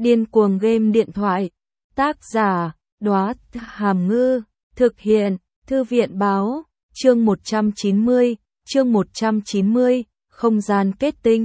Điên cuồng game điện thoại. Tác giả, Đóa Hàm Ngư. Thực hiện, Thư viện báo. Chương 190, không gian kết tinh.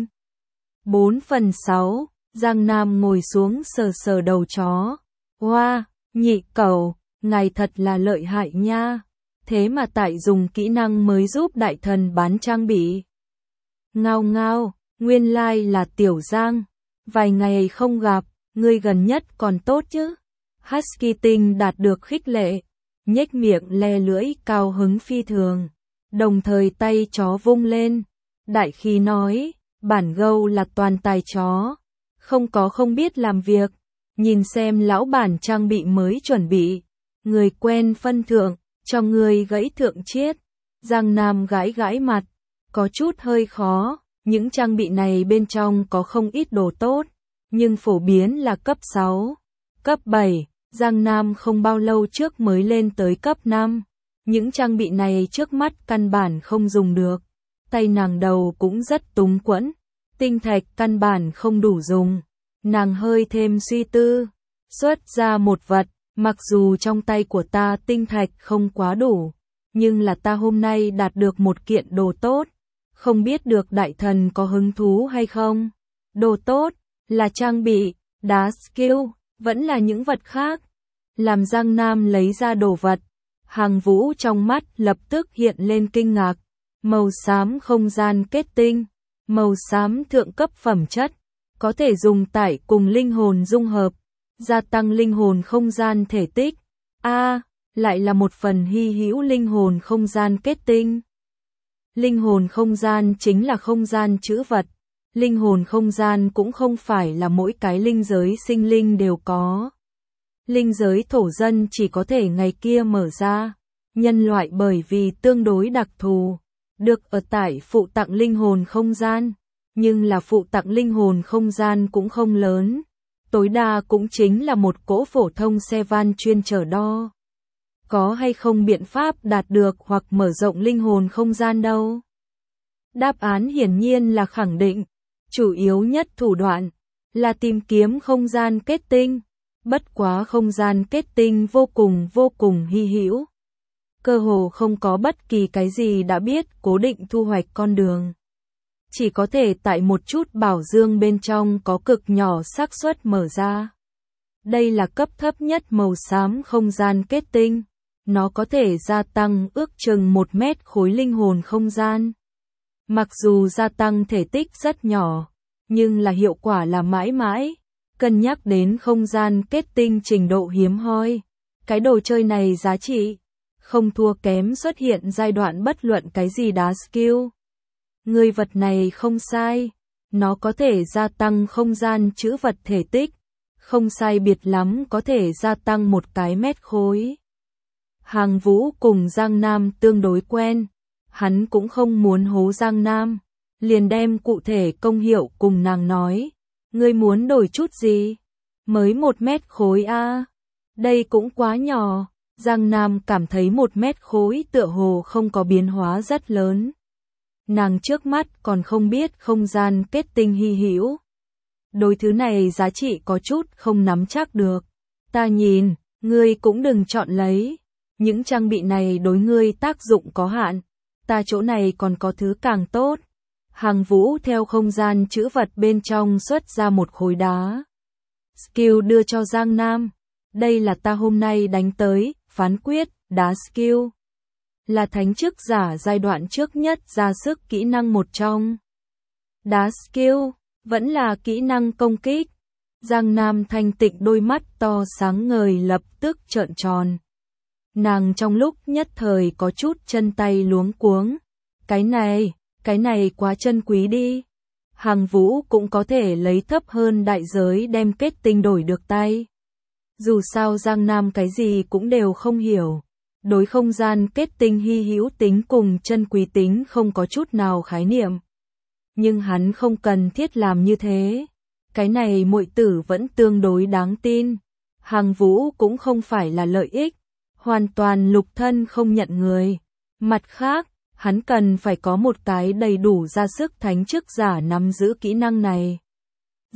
4/6, Giang Nam ngồi xuống sờ sờ đầu chó. Hoa, nhị cẩu, ngài thật là lợi hại nha. Thế mà tại dùng kỹ năng mới giúp đại thần bán trang bị. Ngao ngao, nguyên lai là Tiểu Giang. Vài ngày không gặp, ngươi gần nhất còn tốt chứ? Husky tinh đạt được khích lệ, nhếch miệng le lưỡi cao hứng phi thường, đồng thời tay chó vung lên, đại khí nói, bản gâu là toàn tài chó, không biết làm việc, nhìn xem lão bản trang bị mới chuẩn bị, người quen phân thượng, cho người gãy thượng chiết. Giang Nam gãi gãi mặt, có chút hơi khó, những trang bị này bên trong có không ít đồ tốt, nhưng phổ biến là cấp 6, cấp 7. Giang Nam không bao lâu trước mới lên tới cấp 5. Những trang bị này trước mắt căn bản không dùng được. Tay nàng đầu cũng rất túng quẫn. Tinh thạch căn bản không đủ dùng. Nàng hơi thêm suy tư. Xuất ra một vật. Mặc dù trong tay của ta tinh thạch không quá đủ. Nhưng là ta hôm nay đạt được một kiện đồ tốt. Không biết được đại thần có hứng thú hay không? Đồ tốt là trang bị, đá skill, vẫn là những vật khác. Làm Giang Nam lấy ra đồ vật, Hàng Vũ trong mắt lập tức hiện lên kinh ngạc. Màu xám không gian kết tinh, màu xám thượng cấp phẩm chất, có thể dùng tải cùng linh hồn dung hợp, gia tăng linh hồn không gian thể tích. Lại là một phần hy hữu linh hồn không gian kết tinh. Linh hồn không gian chính là không gian trữ vật. Linh hồn không gian cũng không phải là mỗi cái linh giới sinh linh đều có. Linh giới thổ dân chỉ có thể ngày kia mở ra. Nhân loại bởi vì tương đối đặc thù, được ở tại phụ tặng linh hồn không gian. Nhưng là phụ tặng linh hồn không gian cũng không lớn. Tối đa cũng chính là một cỗ phổ thông xe van chuyên chở đo. Có hay không biện pháp đạt được hoặc mở rộng linh hồn không gian đâu? Đáp án hiển nhiên là khẳng định. Chủ yếu nhất thủ đoạn là tìm kiếm không gian kết tinh. Bất quá không gian kết tinh vô cùng hy hữu. Cơ hồ không có bất kỳ cái gì đã biết cố định thu hoạch con đường. Chỉ có thể tại một chút bảo dương bên trong có cực nhỏ xác suất mở ra. Đây là cấp thấp nhất màu xám không gian kết tinh. Nó có thể gia tăng ước chừng 1 mét khối linh hồn không gian. Mặc dù gia tăng thể tích rất nhỏ, nhưng là hiệu quả là mãi mãi. Cân nhắc đến không gian kết tinh trình độ hiếm hoi, cái đồ chơi này giá trị không thua kém xuất hiện giai đoạn bất luận cái gì đá skill. Người vật này không sai, nó có thể gia tăng không gian trữ vật thể tích, không sai biệt lắm có thể gia tăng 1 cái mét khối. Hàng Vũ cùng Giang Nam tương đối quen, hắn cũng không muốn hố Giang Nam, liền đem cụ thể công hiệu cùng nàng nói. Ngươi muốn đổi chút gì? Mới 1 mét khối a. Đây cũng quá nhỏ. Giang Nam cảm thấy 1 mét khối tựa hồ không có biến hóa rất lớn. Nàng trước mắt còn không biết không gian kết tinh hy hữu. Đối thứ này giá trị có chút không nắm chắc được. Ta nhìn, ngươi cũng đừng chọn lấy. Những trang bị này đối ngươi tác dụng có hạn. Ta chỗ này còn có thứ càng tốt. Hàng Vũ theo không gian trữ vật bên trong xuất ra một khối đá. Skill đưa cho Giang Nam. Đây là ta hôm nay đánh tới, phán quyết, đá skill. Là thánh chức giả giai đoạn trước nhất ra sức kỹ năng một trong. Đá skill, vẫn là kỹ năng công kích. Giang Nam thanh tịnh đôi mắt to sáng ngời lập tức trợn tròn. Nàng trong lúc nhất thời có chút chân tay luống cuống. Cái này quá chân quý đi. Hàng Vũ cũng có thể lấy thấp hơn đại giới đem kết tinh đổi được tay. Dù sao Giang Nam cái gì cũng đều không hiểu. Đối không gian kết tinh hy hữu tính cùng chân quý tính không có chút nào khái niệm. Nhưng hắn không cần thiết làm như thế. Cái này muội tử vẫn tương đối đáng tin. Hàng Vũ cũng không phải là lợi ích. Hoàn toàn lục thân không nhận người. Mặt khác, hắn cần phải có một cái đầy đủ ra sức thánh chức giả nắm giữ kỹ năng này.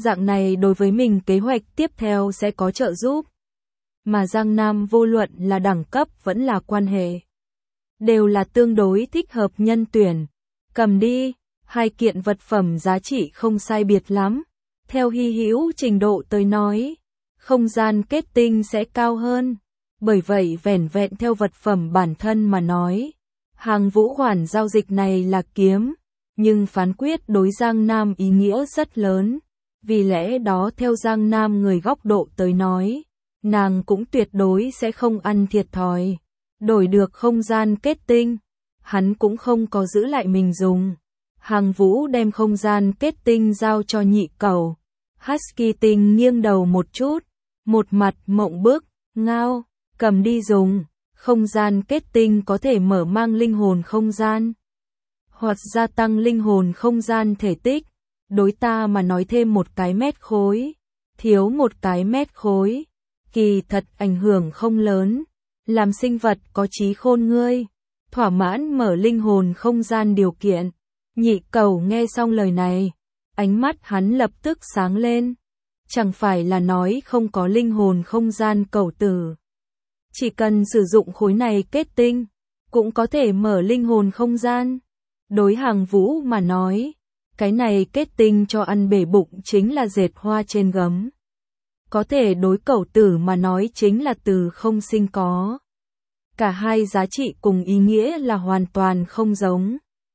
Dạng này đối với mình kế hoạch tiếp theo sẽ có trợ giúp. Mà Giang Nam vô luận là đẳng cấp vẫn là quan hệ, đều là tương đối thích hợp nhân tuyển. Cầm đi, 2 kiện vật phẩm giá trị không sai biệt lắm. Theo hy hữu trình độ tới nói, không gian kết tinh sẽ cao hơn. Bởi vậy vẻn vẹn theo vật phẩm bản thân mà nói, Hàng Vũ khoản giao dịch này là kiếm, nhưng phán quyết đối Giang Nam ý nghĩa rất lớn. Vì lẽ đó theo Giang Nam người góc độ tới nói, nàng cũng tuyệt đối sẽ không ăn thiệt thòi. Đổi được không gian kết tinh, hắn cũng không có giữ lại mình dùng. Hàng Vũ đem không gian kết tinh giao cho Nhị Cẩu. Husky Tinh nghiêng đầu một chút, một mặt mộng bức, ngao, cầm đi dùng. Không gian kết tinh có thể mở mang linh hồn không gian, hoặc gia tăng linh hồn không gian thể tích. Đối ta mà nói thêm một cái mét khối, thiếu một cái mét khối, kỳ thật ảnh hưởng không lớn. Làm sinh vật có trí khôn ngươi, thỏa mãn mở linh hồn không gian điều kiện. Nhị Cẩu nghe xong lời này, ánh mắt hắn lập tức sáng lên. Chẳng phải là nói không có linh hồn không gian cẩu tử. Chỉ cần sử dụng khối này kết tinh, cũng có thể mở linh hồn không gian. Đối Hàng Vũ mà nói, cái này kết tinh cho ăn bể bụng chính là dệt hoa trên gấm. Có thể đối cẩu tử mà nói chính là từ không sinh có. Cả hai giá trị cùng ý nghĩa là hoàn toàn không giống.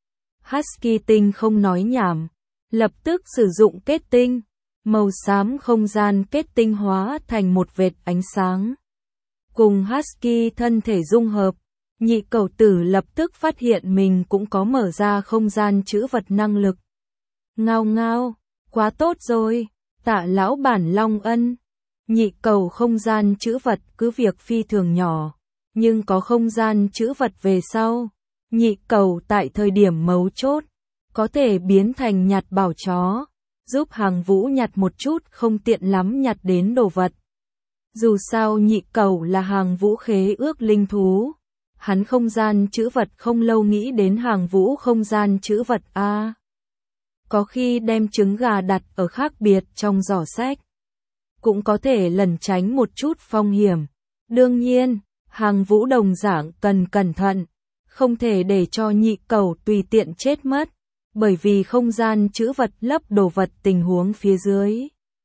Husky Tinh không nói nhảm, lập tức sử dụng kết tinh. Màu xám không gian kết tinh hóa thành một vệt ánh sáng. Cùng Husky thân thể dung hợp, Nhị Cẩu tử lập tức phát hiện mình cũng có mở ra không gian trữ vật năng lực. Ngao ngao, quá tốt rồi, tạ lão bản long ân. Nhị Cẩu không gian trữ vật cứ việc phi thường nhỏ, nhưng có không gian trữ vật về sau. Nhị Cẩu tại thời điểm mấu chốt, có thể biến thành nhặt bảo chó, giúp Hàng Vũ nhặt một chút không tiện lắm nhặt đến đồ vật. Dù sao Nhị Cẩu là Hàng Vũ khế ước linh thú, hắn không gian trữ vật không lâu nghĩ đến Hàng Vũ không gian trữ vật a. Có khi đem trứng gà đặt ở khác biệt trong giỏ sách, cũng có thể lẩn tránh một chút phong hiểm. Đương nhiên, Hàng Vũ đồng dạng cần cẩn thận, không thể để cho Nhị Cẩu tùy tiện chết mất, bởi vì không gian trữ vật lấp đồ vật tình huống phía dưới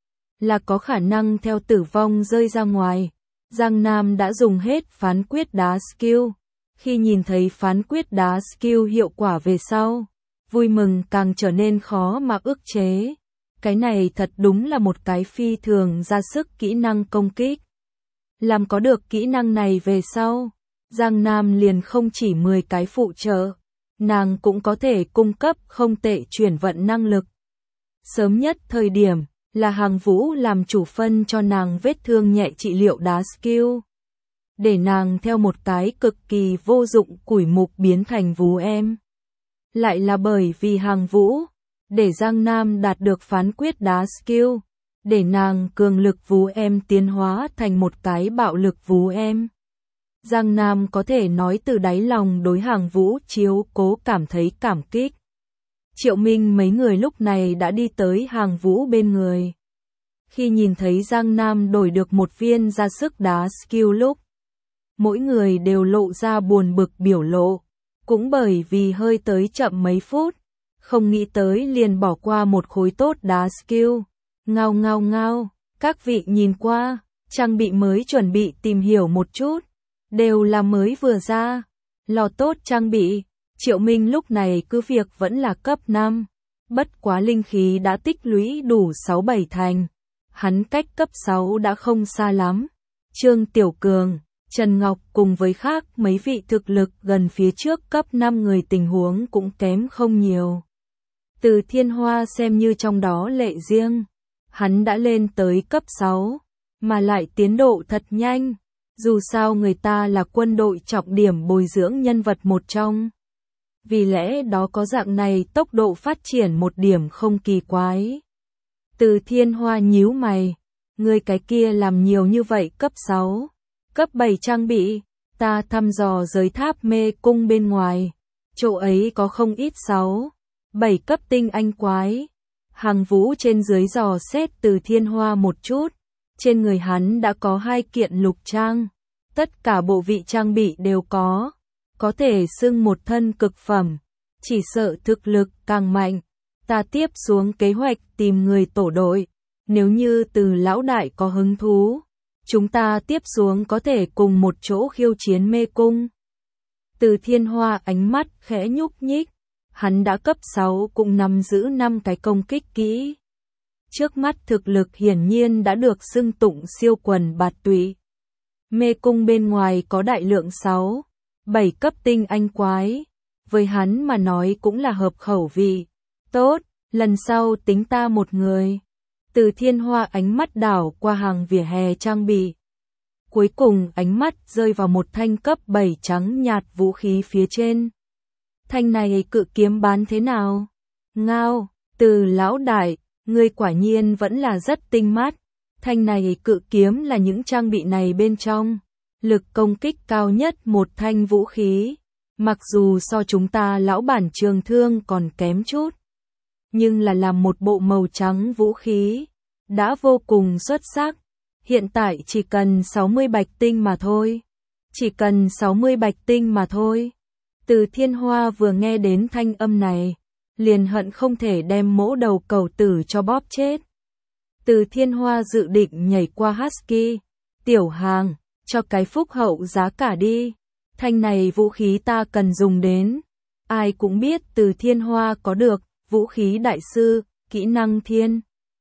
là có khả năng theo tử vong rơi ra ngoài. Giang Nam đã dùng hết phán quyết đá skill. Khi nhìn thấy phán quyết đá skill hiệu quả về sau, vui mừng càng trở nên khó mà ức chế. Cái này thật đúng là một cái phi thường ra sức kỹ năng công kích. Làm có được kỹ năng này về sau, Giang Nam liền không chỉ 10 cái phụ trợ, nàng cũng có thể cung cấp không tệ chuyển vận năng lực. Sớm nhất thời điểm là Hàng Vũ làm chủ phân cho nàng vết thương nhẹ trị liệu đá skill, để nàng theo một cái cực kỳ vô dụng củi mục biến thành vú em. Lại là bởi vì Hàng Vũ để Giang Nam đạt được phán quyết đá skill, để nàng cường lực vú em tiến hóa thành một cái bạo lực vú em. Giang Nam có thể nói từ đáy lòng đối Hàng Vũ chiếu cố cảm thấy cảm kích. Triệu Minh mấy người lúc này đã đi tới Hàng Vũ bên người. Khi nhìn thấy Giang Nam đổi được một viên ra sức đá skill lúc, mỗi người đều lộ ra buồn bực biểu lộ, cũng bởi vì hơi tới chậm mấy phút, không nghĩ tới liền bỏ qua một khối tốt đá skill. Ngao ngao ngao, các vị nhìn qua, trang bị mới chuẩn bị tìm hiểu một chút, đều là mới vừa ra, lò tốt trang bị. Triệu Minh lúc này cứ việc vẫn là cấp 5, bất quá linh khí đã tích lũy đủ 6-7 thành, hắn cách cấp 6 đã không xa lắm. Trương Tiểu Cường, Trần Ngọc cùng với khác mấy vị thực lực gần phía trước cấp 5 người tình huống cũng kém không nhiều. Từ Thiên Hoa xem như trong đó lệ riêng, hắn đã lên tới cấp 6, mà lại tiến độ thật nhanh, dù sao người ta là quân đội trọng điểm bồi dưỡng nhân vật một trong. Vì lẽ đó có dạng này tốc độ phát triển một điểm không kỳ quái. Từ Thiên Hoa nhíu mày, người cái kia làm nhiều như vậy cấp 6, cấp 7 trang bị, ta thăm dò giới tháp mê cung bên ngoài, chỗ ấy có không ít 6, 7 cấp tinh anh quái. Hàng Vũ trên dưới dò xét Từ Thiên Hoa một chút. Trên người hắn đã có 2 kiện lục trang. Tất cả bộ vị trang bị đều có thể xưng một thân cực phẩm. Chỉ sợ thực lực càng mạnh. Ta tiếp xuống kế hoạch tìm người tổ đội. Nếu như Từ lão đại có hứng thú, chúng ta tiếp xuống có thể cùng một chỗ khiêu chiến mê cung. Từ Thiên Hoa ánh mắt khẽ nhúc nhích. Hắn đã cấp 6 cũng nắm giữ 5 cái công kích kỹ. Trước mắt thực lực hiển nhiên đã được xưng tụng siêu quần bạt tụy. Mê cung bên ngoài có đại lượng 6, 7 cấp tinh anh quái. Với hắn mà nói cũng là hợp khẩu vị. Tốt, lần sau tính ta một người. Từ Thiên Hoa ánh mắt đảo qua hàng vỉa hè trang bị. Cuối cùng ánh mắt rơi vào một thanh cấp 7 trắng nhạt vũ khí phía trên. Thanh này cự kiếm bán thế nào? Ngao, Từ lão đại, ngươi quả nhiên vẫn là rất tinh mắt. Thanh này cự kiếm là những trang bị này bên trong. Lực công kích cao nhất một thanh vũ khí. Mặc dù so chúng ta lão bản trường thương còn kém chút. Nhưng là làm một bộ màu trắng vũ khí. Đã vô cùng xuất sắc. Hiện tại chỉ cần 60 bạch tinh mà thôi. Chỉ cần 60 bạch tinh mà thôi. Từ Thiên Hoa vừa nghe đến thanh âm này, liền hận không thể đem mỗ đầu cẩu tử cho bóp chết. Từ Thiên Hoa dự định nhảy qua Husky. Tiểu hàng, cho cái phúc hậu giá cả đi. Thanh này vũ khí ta cần dùng đến. Ai cũng biết Từ Thiên Hoa có được vũ khí đại sư, kỹ năng thiên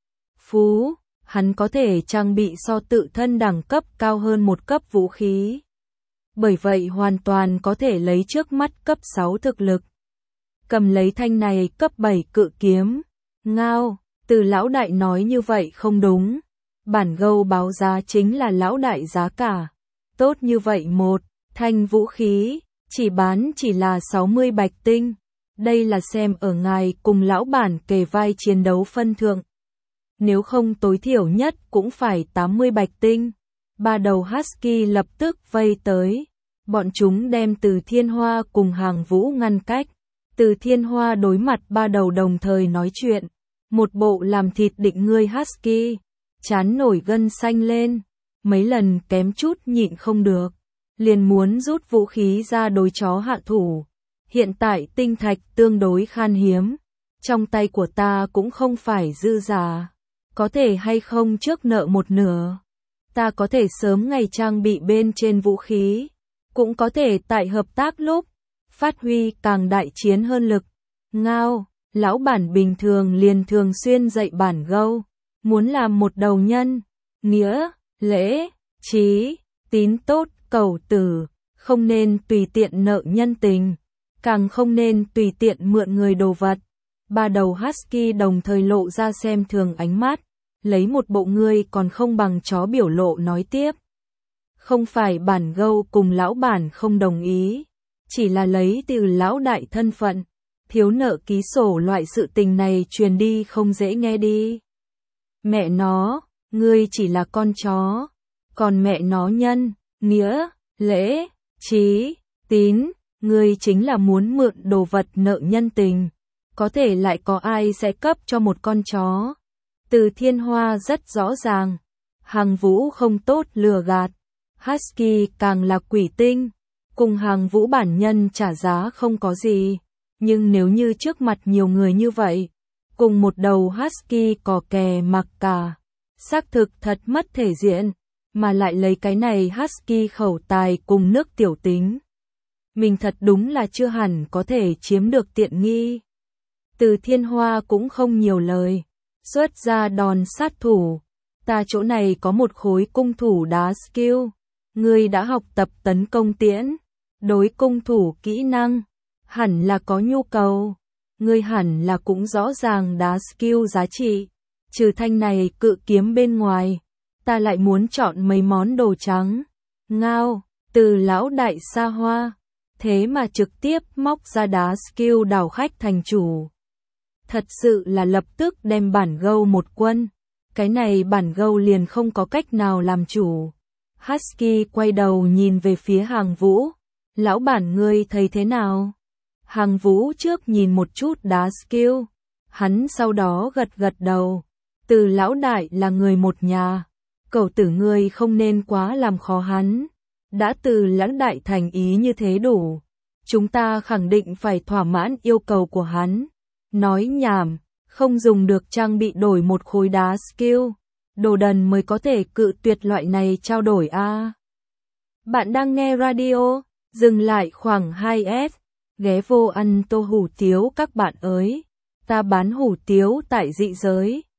phú. Hắn có thể trang bị so tự thân đẳng cấp cao hơn một cấp vũ khí. Bởi vậy hoàn toàn có thể lấy trước mắt cấp 6 thực lực. Cầm lấy thanh này cấp 7 cự kiếm. Ngao, Từ lão đại nói như vậy không đúng. Bản gâu báo giá chính là lão đại giá cả. Tốt như vậy một thanh vũ khí, chỉ bán chỉ là 60 bạch tinh. Đây là xem ở ngài cùng lão bản kề vai chiến đấu phân thượng. Nếu không tối thiểu nhất cũng phải 80 bạch tinh. 3 đầu Husky lập tức vây tới. Bọn chúng đem Từ Thiên Hoa cùng Hàng Vũ ngăn cách. Từ Thiên Hoa đối mặt 3 đầu đồng thời nói chuyện. Một bộ làm thịt định ngươi Husky. Chán nổi gân xanh lên. Mấy lần kém chút nhịn không được. Liền muốn rút vũ khí ra đối chó hạ thủ. Hiện tại tinh thạch tương đối khan hiếm. Trong tay của ta cũng không phải dư giả. Có thể hay không trước nợ một nửa. Ta có thể sớm ngày trang bị bên trên vũ khí. Cũng có thể tại hợp tác lúc. Phát huy càng đại chiến hơn lực. Ngao, lão bản bình thường liền thường xuyên dạy bản gâu. Muốn làm một đầu nhân. Nghĩa, lễ, trí, tín tốt, cẩu tử. Không nên tùy tiện nợ nhân tình. Càng không nên tùy tiện mượn người đồ vật. 3 đầu Husky đồng thời lộ ra xem thường ánh mắt. Lấy một bộ ngươi còn không bằng chó biểu lộ nói tiếp. Không phải bản gâu cùng lão bản không đồng ý. Chỉ là lấy từ lão đại thân phận. Thiếu nợ ký sổ loại sự tình này truyền đi không dễ nghe đi. Mẹ nó, ngươi chỉ là con chó. Còn mẹ nó nhân, nghĩa, lễ, trí, tín. Ngươi chính là muốn mượn đồ vật nợ nhân tình. Có thể lại có ai sẽ cấp cho một con chó. Từ Thiên Hoa rất rõ ràng. Hàng Vũ không tốt lừa gạt. Husky càng là quỷ tinh. Cùng Hàng Vũ bản nhân trả giá không có gì. Nhưng nếu như trước mặt nhiều người như vậy. Cùng một đầu Husky cò kè mặc cả. Xác thực thật mất thể diện. Mà lại lấy cái này Husky khẩu tài cùng nước tiểu tính. Mình thật đúng là chưa hẳn có thể chiếm được tiện nghi. Từ Thiên Hoa cũng không nhiều lời. Xuất ra đòn sát thủ. Ta chỗ này có một khối cung thủ đá skill. Ngươi đã học tập tấn công tiễn. Đối cung thủ kỹ năng. Hẳn là có nhu cầu. Ngươi hẳn là cũng rõ ràng đá skill giá trị. Trừ thanh này cự kiếm bên ngoài. Ta lại muốn chọn mấy món đồ trắng. Ngao, Từ lão đại xa hoa. Thế mà trực tiếp móc ra đá skill đảo khách thành chủ. Thật sự là lập tức đem bản gâu một quân. Cái này bản gâu liền không có cách nào làm chủ. Husky quay đầu nhìn về phía Hàng Vũ. Lão bản ngươi thấy thế nào? Hàng Vũ trước nhìn một chút đá skill. Hắn sau đó gật gật đầu. Từ lão đại là người một nhà. Cậu tử ngươi không nên quá làm khó hắn. Đã từ lão đại thành ý như thế đủ. Chúng ta khẳng định phải thỏa mãn yêu cầu của hắn. Nói nhảm, không dùng được trang bị đổi một khối đá skill. Đồ đần mới có thể cự tuyệt loại này trao đổi a. Bạn đang nghe radio, dừng lại khoảng 2S, ghé vô ăn tô hủ tiếu các bạn ơi. Ta bán hủ tiếu tại dị giới.